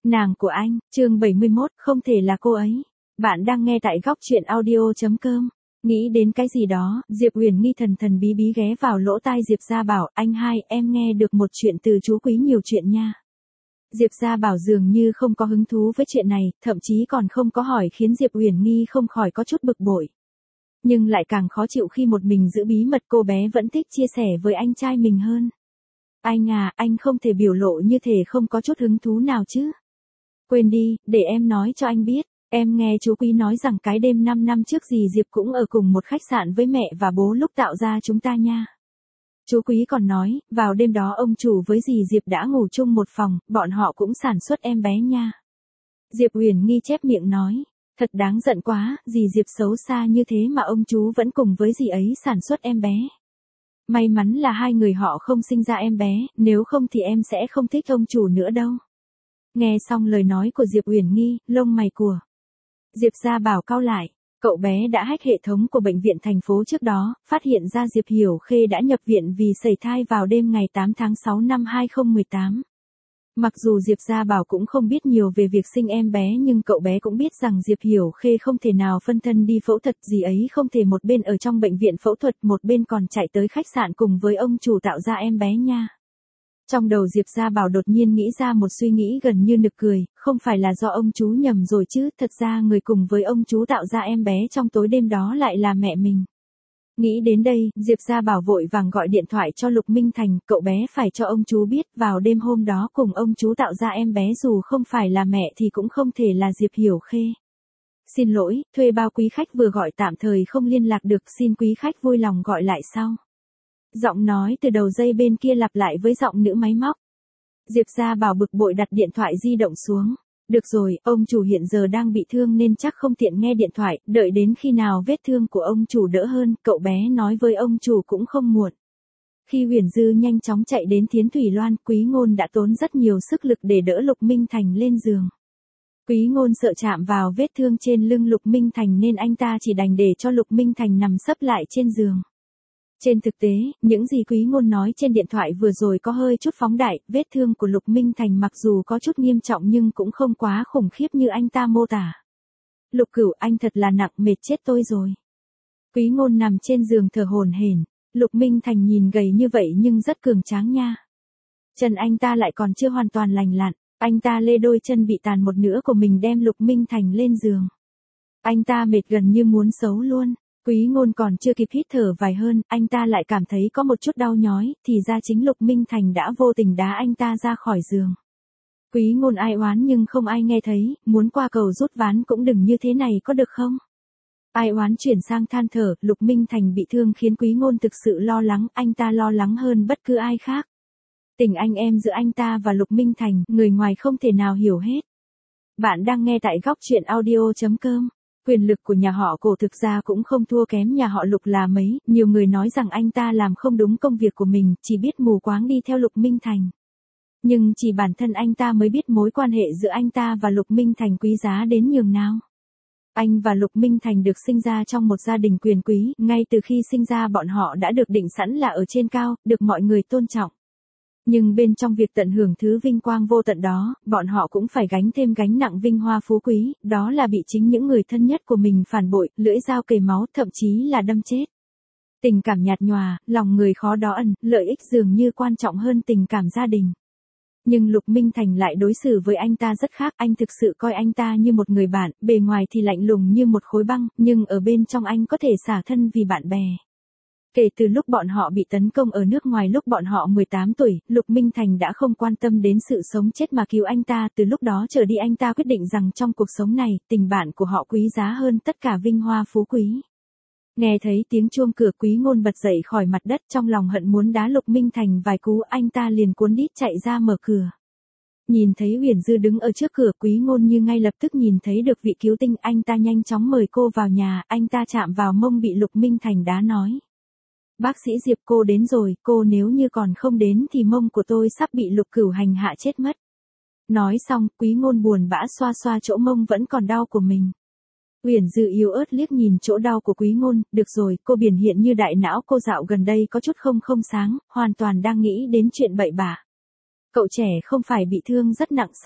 Nàng của anh, chương 71, không thể là cô ấy. Bạn đang nghe tại góc truyện audio.com. Nghĩ đến cái gì đó, Diệp Huyền Nghi thần thần bí bí ghé vào lỗ tai Diệp Gia Bảo, anh hai, em nghe được một chuyện từ chú Quý nhiều chuyện nha. Diệp Gia Bảo dường như không có hứng thú với chuyện này, thậm chí còn không có hỏi, khiến Diệp Huyền Nghi không khỏi có chút bực bội. Nhưng lại càng khó chịu khi một mình giữ bí mật, cô bé vẫn thích chia sẻ với anh trai mình hơn. Anh à, anh không thể biểu lộ như thể không có chút hứng thú nào chứ. Quên đi, để em nói cho anh biết. Em nghe chú Quý nói rằng cái đêm 5 năm trước dì Diệp cũng ở cùng một khách sạn với mẹ và bố lúc tạo ra chúng ta nha. Chú Quý còn nói, vào đêm đó ông chủ với dì Diệp đã ngủ chung một phòng, bọn họ cũng sản xuất em bé nha. Diệp Huyền Nghi chép miệng nói, thật đáng giận quá, dì Diệp xấu xa như thế mà ông chú vẫn cùng với dì ấy sản xuất em bé. May mắn là hai người họ không sinh ra em bé, nếu không thì em sẽ không thích ông chủ nữa đâu. Nghe xong lời nói của Diệp Huyền Nghi, lông mày của Diệp Gia Bảo cau lại. Cậu bé đã hack hệ thống của bệnh viện thành phố trước đó, phát hiện ra Diệp Hiểu Khê đã nhập viện vì sẩy thai vào đêm ngày 8 tháng 6 năm 2018. Mặc dù Diệp Gia Bảo cũng không biết nhiều về việc sinh em bé, nhưng cậu bé cũng biết rằng Diệp Hiểu Khê không thể nào phân thân đi phẫu thuật, gì ấy không thể một bên ở trong bệnh viện phẫu thuật, một bên còn chạy tới khách sạn cùng với ông chủ tạo ra em bé nha. Trong đầu Diệp Gia Bảo đột nhiên nghĩ ra một suy nghĩ gần như nực cười, không phải là do ông chú nhầm rồi chứ, thật ra người cùng với ông chú tạo ra em bé trong tối đêm đó lại là mẹ mình. Nghĩ đến đây, Diệp Gia Bảo vội vàng gọi điện thoại cho Lục Minh Thành, cậu bé phải cho ông chú biết, vào đêm hôm đó cùng ông chú tạo ra em bé dù không phải là mẹ thì cũng không thể là Diệp Hiểu Khê. Xin lỗi, thuê bao quý khách vừa gọi tạm thời không liên lạc được, xin quý khách vui lòng gọi lại sau. Giọng nói từ đầu dây bên kia lặp lại với giọng nữ máy móc. Diệp Gia Bảo bực bội đặt điện thoại di động xuống. Được rồi, ông chủ hiện giờ đang bị thương nên chắc không tiện nghe điện thoại, đợi đến khi nào vết thương của ông chủ đỡ hơn, cậu bé nói với ông chủ cũng không muộn. Khi Huyền Dư nhanh chóng chạy đến Thiến Thủy Loan, Quý Ngôn đã tốn rất nhiều sức lực để đỡ Lục Minh Thành lên giường. Quý Ngôn sợ chạm vào vết thương trên lưng Lục Minh Thành nên anh ta chỉ đành để cho Lục Minh Thành nằm sấp lại trên giường. Trên thực tế, những gì Quý Ngôn nói trên điện thoại vừa rồi có hơi chút phóng đại, vết thương của Lục Minh Thành mặc dù có chút nghiêm trọng nhưng cũng không quá khủng khiếp như anh ta mô tả. Lục Cửu, anh thật là nặng, mệt chết tôi rồi. Quý Ngôn nằm trên giường thở hổn hển. Lục Minh Thành nhìn gầy như vậy nhưng rất cường tráng nha. Chân anh ta lại còn chưa hoàn toàn lành lặn, anh ta lê đôi chân bị tàn một nửa của mình đem Lục Minh Thành lên giường. Anh ta mệt gần như muốn xấu luôn. Quý Ngôn còn chưa kịp hít thở vài hơn, anh ta lại cảm thấy có một chút đau nhói, thì ra chính Lục Minh Thành đã vô tình đá anh ta ra khỏi giường. Quý Ngôn ai oán nhưng không ai nghe thấy, muốn qua cầu rút ván cũng đừng như thế này có được không? Ai oán chuyển sang than thở, Lục Minh Thành bị thương khiến Quý Ngôn thực sự lo lắng, anh ta lo lắng hơn bất cứ ai khác. Tình anh em giữa anh ta và Lục Minh Thành, người ngoài không thể nào hiểu hết. Bạn đang nghe tại góc truyện audio.com. Quyền lực của nhà họ Cổ thực ra cũng không thua kém nhà họ Lục là mấy, nhiều người nói rằng anh ta làm không đúng công việc của mình, chỉ biết mù quáng đi theo Lục Minh Thành. Nhưng chỉ bản thân anh ta mới biết mối quan hệ giữa anh ta và Lục Minh Thành quý giá đến nhường nào. Anh và Lục Minh Thành được sinh ra trong một gia đình quyền quý, ngay từ khi sinh ra bọn họ đã được định sẵn là ở trên cao, được mọi người tôn trọng. Nhưng bên trong việc tận hưởng thứ vinh quang vô tận đó, bọn họ cũng phải gánh thêm gánh nặng vinh hoa phú quý, đó là bị chính những người thân nhất của mình phản bội, lưỡi dao kề máu, thậm chí là đâm chết. Tình cảm nhạt nhòa, lòng người khó đo ẩn, lợi ích dường như quan trọng hơn tình cảm gia đình. Nhưng Lục Minh Thành lại đối xử với anh ta rất khác, anh thực sự coi anh ta như một người bạn, bề ngoài thì lạnh lùng như một khối băng, nhưng ở bên trong anh có thể xả thân vì bạn bè. Kể từ lúc bọn họ bị tấn công ở nước ngoài lúc bọn họ 18 tuổi, Lục Minh Thành đã không quan tâm đến sự sống chết mà cứu anh ta, từ lúc đó trở đi anh ta quyết định rằng trong cuộc sống này, tình bạn của họ quý giá hơn tất cả vinh hoa phú quý. Nghe thấy tiếng chuông cửa, Quý Ngôn bật dậy khỏi mặt đất, trong lòng hận muốn đá Lục Minh Thành vài cú, anh ta liền cuốn đít chạy ra mở cửa. Nhìn thấy Huyền Dư đứng ở trước cửa, Quý Ngôn như ngay lập tức nhìn thấy được vị cứu tinh, anh ta nhanh chóng mời cô vào nhà, anh ta chạm vào mông bị Lục Minh Thành đá nói. Bác sĩ Diệp, cô đến rồi, cô nếu như còn không đến thì mông của tôi sắp bị Lục Cửu hành hạ chết mất. Nói xong, Quý Ngôn buồn bã xoa xoa chỗ mông vẫn còn đau của mình. Huyền Dư yếu ớt liếc nhìn chỗ đau của Quý Ngôn, được rồi, cô biểu hiện như đại não cô dạo gần đây có chút không sáng, hoàn toàn đang nghĩ đến chuyện bậy bạ. Cậu trẻ không phải bị thương rất nặng sao?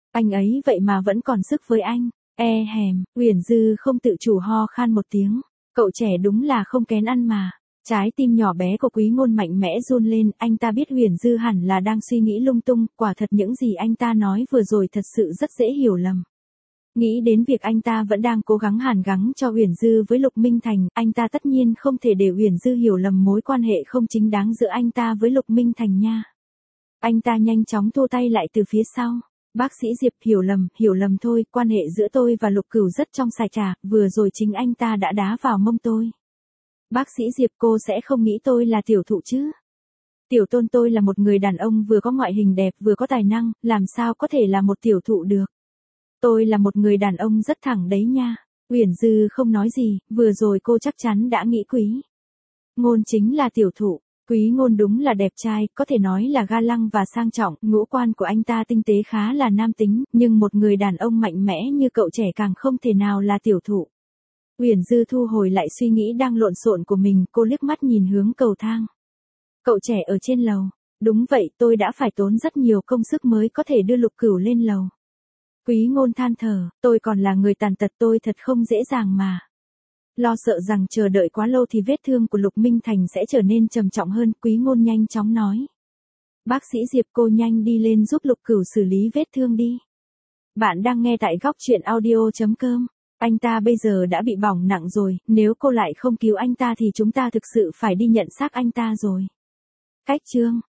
Anh ấy vậy mà vẫn còn sức với anh. Hèm, Uyển Dư không tự chủ ho khan một tiếng. Cậu trẻ đúng là không kén ăn mà. Trái tim nhỏ bé của Quý Ngôn mạnh mẽ run lên, anh ta biết Uyển Dư hẳn là đang suy nghĩ lung tung, quả thật những gì anh ta nói vừa rồi thật sự rất dễ hiểu lầm. Nghĩ đến việc anh ta vẫn đang cố gắng hàn gắn cho Uyển Dư với Lục Minh Thành, anh ta tất nhiên không thể để Uyển Dư hiểu lầm mối quan hệ không chính đáng giữa anh ta với Lục Minh Thành nha. Anh ta nhanh chóng thu tay lại từ phía sau. Bác sĩ Diệp, hiểu lầm thôi, quan hệ giữa tôi và Lục Cửu rất trong sạch à, vừa rồi chính anh ta đã đá vào mông tôi. Bác sĩ Diệp, cô sẽ không nghĩ tôi là tiểu thụ chứ? Tiểu Tôn, tôi là một người đàn ông vừa có ngoại hình đẹp vừa có tài năng, làm sao có thể là một tiểu thụ được? Tôi là một người đàn ông rất thẳng đấy nha. Uyển Dư không nói gì, vừa rồi cô chắc chắn đã nghĩ Quý Ngôn chính là tiểu thụ. Quý Ngôn đúng là đẹp trai, có thể nói là ga lăng và sang trọng, ngũ quan của anh ta tinh tế khá là nam tính, nhưng một người đàn ông mạnh mẽ như cậu trẻ càng không thể nào là tiểu thụ. Uyển Dư thu hồi lại suy nghĩ đang lộn xộn của mình, cô liếc mắt nhìn hướng cầu thang. Cậu trẻ ở trên lầu. Đúng vậy, tôi đã phải tốn rất nhiều công sức mới có thể đưa Lục Cửu lên lầu. Quý Ngôn than thở, tôi còn là người tàn tật, tôi thật không dễ dàng mà. Lo sợ rằng chờ đợi quá lâu thì vết thương của Lục Minh Thành sẽ trở nên trầm trọng hơn, Quý Ngôn nhanh chóng nói. Bác sĩ Diệp, cô nhanh đi lên giúp Lục Cửu xử lý vết thương đi. Bạn đang nghe tại góc truyện audio.com. Anh ta bây giờ đã bị bỏng nặng rồi, nếu cô lại không cứu anh ta thì chúng ta thực sự phải đi nhận xác anh ta rồi. Cách chương